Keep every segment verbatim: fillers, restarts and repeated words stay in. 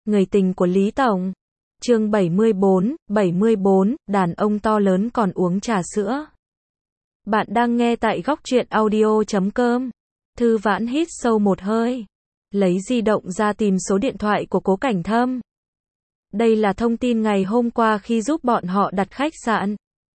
Người tình của Lý Tổng. Chương bảy mươi bốn, bảy mươi bốn, đàn ông to lớn còn uống trà sữa. Bạn đang nghe tại góc truyện audio chấm com. Thư Vãn hít sâu một hơi, lấy di động ra tìm số điện thoại của Cố Cảnh Thâm. Đây là thông tin ngày hôm qua khi giúp bọn họ đặt khách sạn.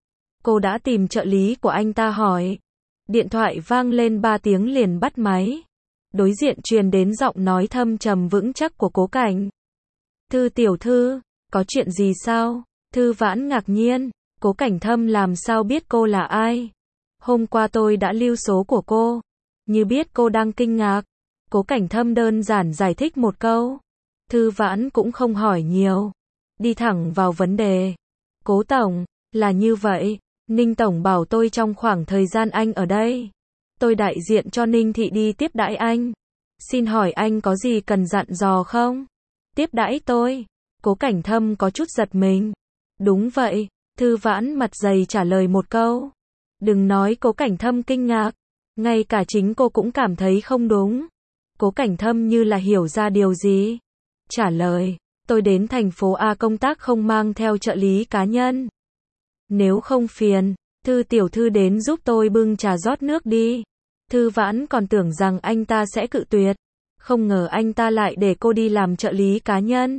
Cô đã tìm trợ lý của anh ta hỏi. Điện thoại vang lên ba tiếng liền bắt máy. Đối diện truyền đến giọng nói thâm trầm vững chắc của Cố Cảnh. Thư tiểu thư, có chuyện gì sao? Thư Vãn ngạc nhiên, Cố Cảnh Thâm làm sao biết cô là ai? Hôm qua tôi đã lưu số của cô. Như biết cô đang kinh ngạc, Cố Cảnh Thâm đơn giản giải thích một câu. Thư Vãn cũng không hỏi nhiều, đi thẳng vào vấn đề. Cố Tổng, là như vậy, Ninh Tổng bảo tôi trong khoảng thời gian anh ở đây, tôi đại diện cho Ninh Thị đi tiếp đãi anh. Xin hỏi anh có gì cần dặn dò không? Tiếp đãi tôi? Cố Cảnh Thâm có chút giật mình. Đúng vậy, Thư Vãn mặt dày trả lời một câu. Đừng nói Cố Cảnh Thâm kinh ngạc, ngay cả chính cô cũng cảm thấy không đúng. Cố Cảnh Thâm như là hiểu ra điều gì. Trả lời, tôi đến thành phố A công tác không mang theo trợ lý cá nhân. Nếu không phiền, Thư tiểu thư đến giúp tôi bưng trà rót nước đi. Thư Vãn còn tưởng rằng anh ta sẽ cự tuyệt, không ngờ anh ta lại để cô đi làm trợ lý cá nhân.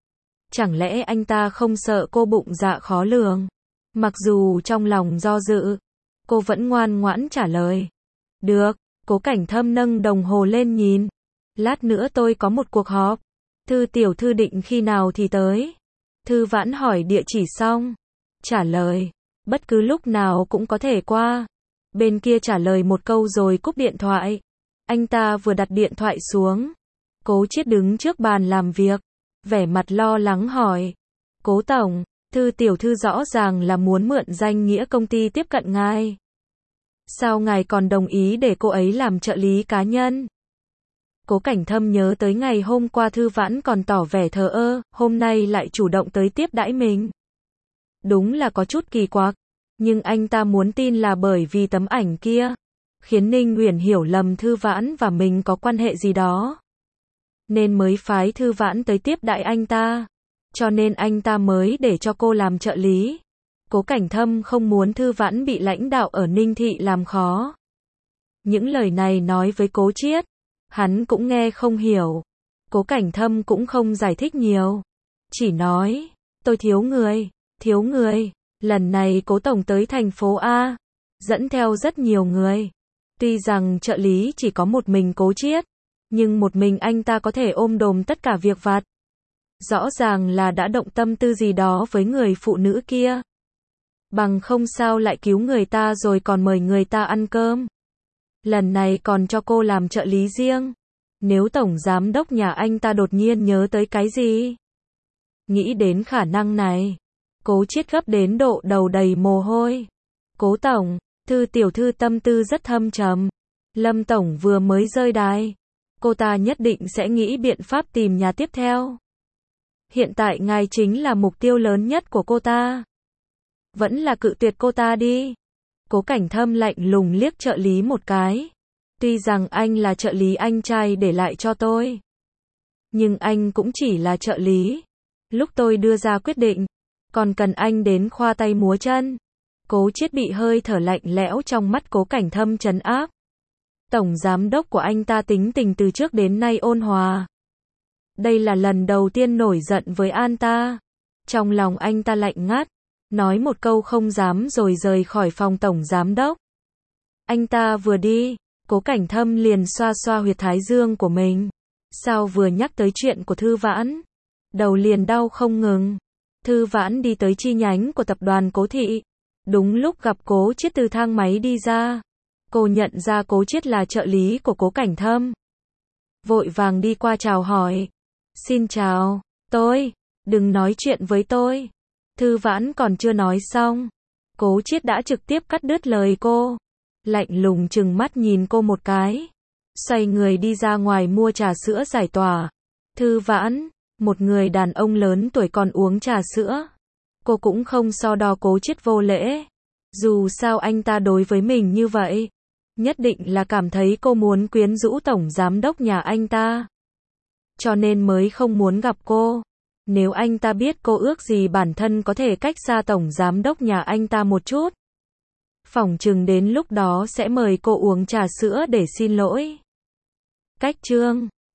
Chẳng lẽ anh ta không sợ cô bụng dạ khó lường? Mặc dù trong lòng do dự, cô vẫn ngoan ngoãn trả lời. Được, Cố Cảnh Thâm nâng đồng hồ lên nhìn. Lát nữa tôi có một cuộc họp. Thư tiểu thư định khi nào thì tới? Thư Vãn hỏi địa chỉ xong, trả lời, bất cứ lúc nào cũng có thể qua. Bên kia trả lời một câu rồi cúp điện thoại. Anh ta vừa đặt điện thoại xuống, Cố Chiết đứng trước bàn làm việc, vẻ mặt lo lắng hỏi. Cố Tổng, Thư tiểu thư rõ ràng là muốn mượn danh nghĩa công ty tiếp cận ngài. Sao ngài còn đồng ý để cô ấy làm trợ lý cá nhân? Cố Cảnh Thâm nhớ tới ngày hôm qua Thư Vãn còn tỏ vẻ thờ ơ, hôm nay lại chủ động tới tiếp đãi mình. Đúng là có chút kỳ quặc, nhưng anh ta muốn tin là bởi vì tấm ảnh kia, khiến Ninh Uyển hiểu lầm Thư Vãn và mình có quan hệ gì đó, nên mới phái Thư Vãn tới tiếp đãi anh ta. Cho nên anh ta mới để cho cô làm trợ lý. Cố Cảnh Thâm không muốn Thư Vãn bị lãnh đạo ở Ninh Thị làm khó. Những lời này nói với Cố Chiết, hắn cũng nghe không hiểu. Cố Cảnh Thâm cũng không giải thích nhiều, chỉ nói, tôi thiếu người, thiếu người. Lần này Cố Tổng tới thành phố A, dẫn theo rất nhiều người. Tuy rằng trợ lý chỉ có một mình Cố Chiết, nhưng một mình anh ta có thể ôm đồm tất cả việc vặt. Rõ ràng là đã động tâm tư gì đó với người phụ nữ kia. Bằng không sao lại cứu người ta rồi còn mời người ta ăn cơm. Lần này còn cho cô làm trợ lý riêng. Nếu tổng giám đốc nhà anh ta đột nhiên nhớ tới cái gì? Nghĩ đến khả năng này, Cố Chiết gấp đến độ đầu đầy mồ hôi. Cố Tổng, Thư tiểu thư tâm tư rất thâm trầm. Lâm Tổng vừa mới rơi đài, cô ta nhất định sẽ nghĩ biện pháp tìm nhà tiếp theo. Hiện tại ngài chính là mục tiêu lớn nhất của cô ta. Vẫn là cự tuyệt cô ta đi. Cố Cảnh Thâm lạnh lùng liếc trợ lý một cái. Tuy rằng anh là trợ lý anh trai để lại cho tôi, nhưng anh cũng chỉ là trợ lý. Lúc tôi đưa ra quyết định, còn cần anh đến khoa tay múa chân. Cố Chiết bị hơi thở lạnh lẽo trong mắt Cố Cảnh Thâm trấn áp. Tổng giám đốc của anh ta tính tình từ trước đến nay ôn hòa. Đây là lần đầu tiên nổi giận với an ta. Trong lòng anh ta lạnh ngắt, nói một câu không dám rồi rời khỏi phòng tổng giám đốc. Anh ta vừa đi, Cố Cảnh Thâm liền xoa xoa huyệt thái dương của mình. Sao vừa nhắc tới chuyện của Thư Vãn, đầu liền đau không ngừng. Thư Vãn đi tới chi nhánh của tập đoàn Cố Thị. Đúng lúc gặp Cố Chiết từ thang máy đi ra. Cô nhận ra Cố Chiết là trợ lý của Cố Cảnh Thâm. Vội vàng đi qua chào hỏi. Xin chào, tôi, đừng nói chuyện với tôi. Thư Vãn còn chưa nói xong, Cố Chiết đã trực tiếp cắt đứt lời cô. Lạnh lùng trừng mắt nhìn cô một cái, xoay người đi ra ngoài mua trà sữa giải tỏa. Thư Vãn, một người đàn ông lớn tuổi còn uống trà sữa. Cô cũng không so đo Cố Chiết vô lễ. Dù sao anh ta đối với mình như vậy, nhất định là cảm thấy cô muốn quyến rũ tổng giám đốc nhà anh ta. cho nên mới không muốn gặp cô. Nếu anh ta biết cô ước gì bản thân có thể cách xa tổng giám đốc nhà anh ta một chút. Phỏng chừng đến lúc đó sẽ mời cô uống trà sữa để xin lỗi. Cách chương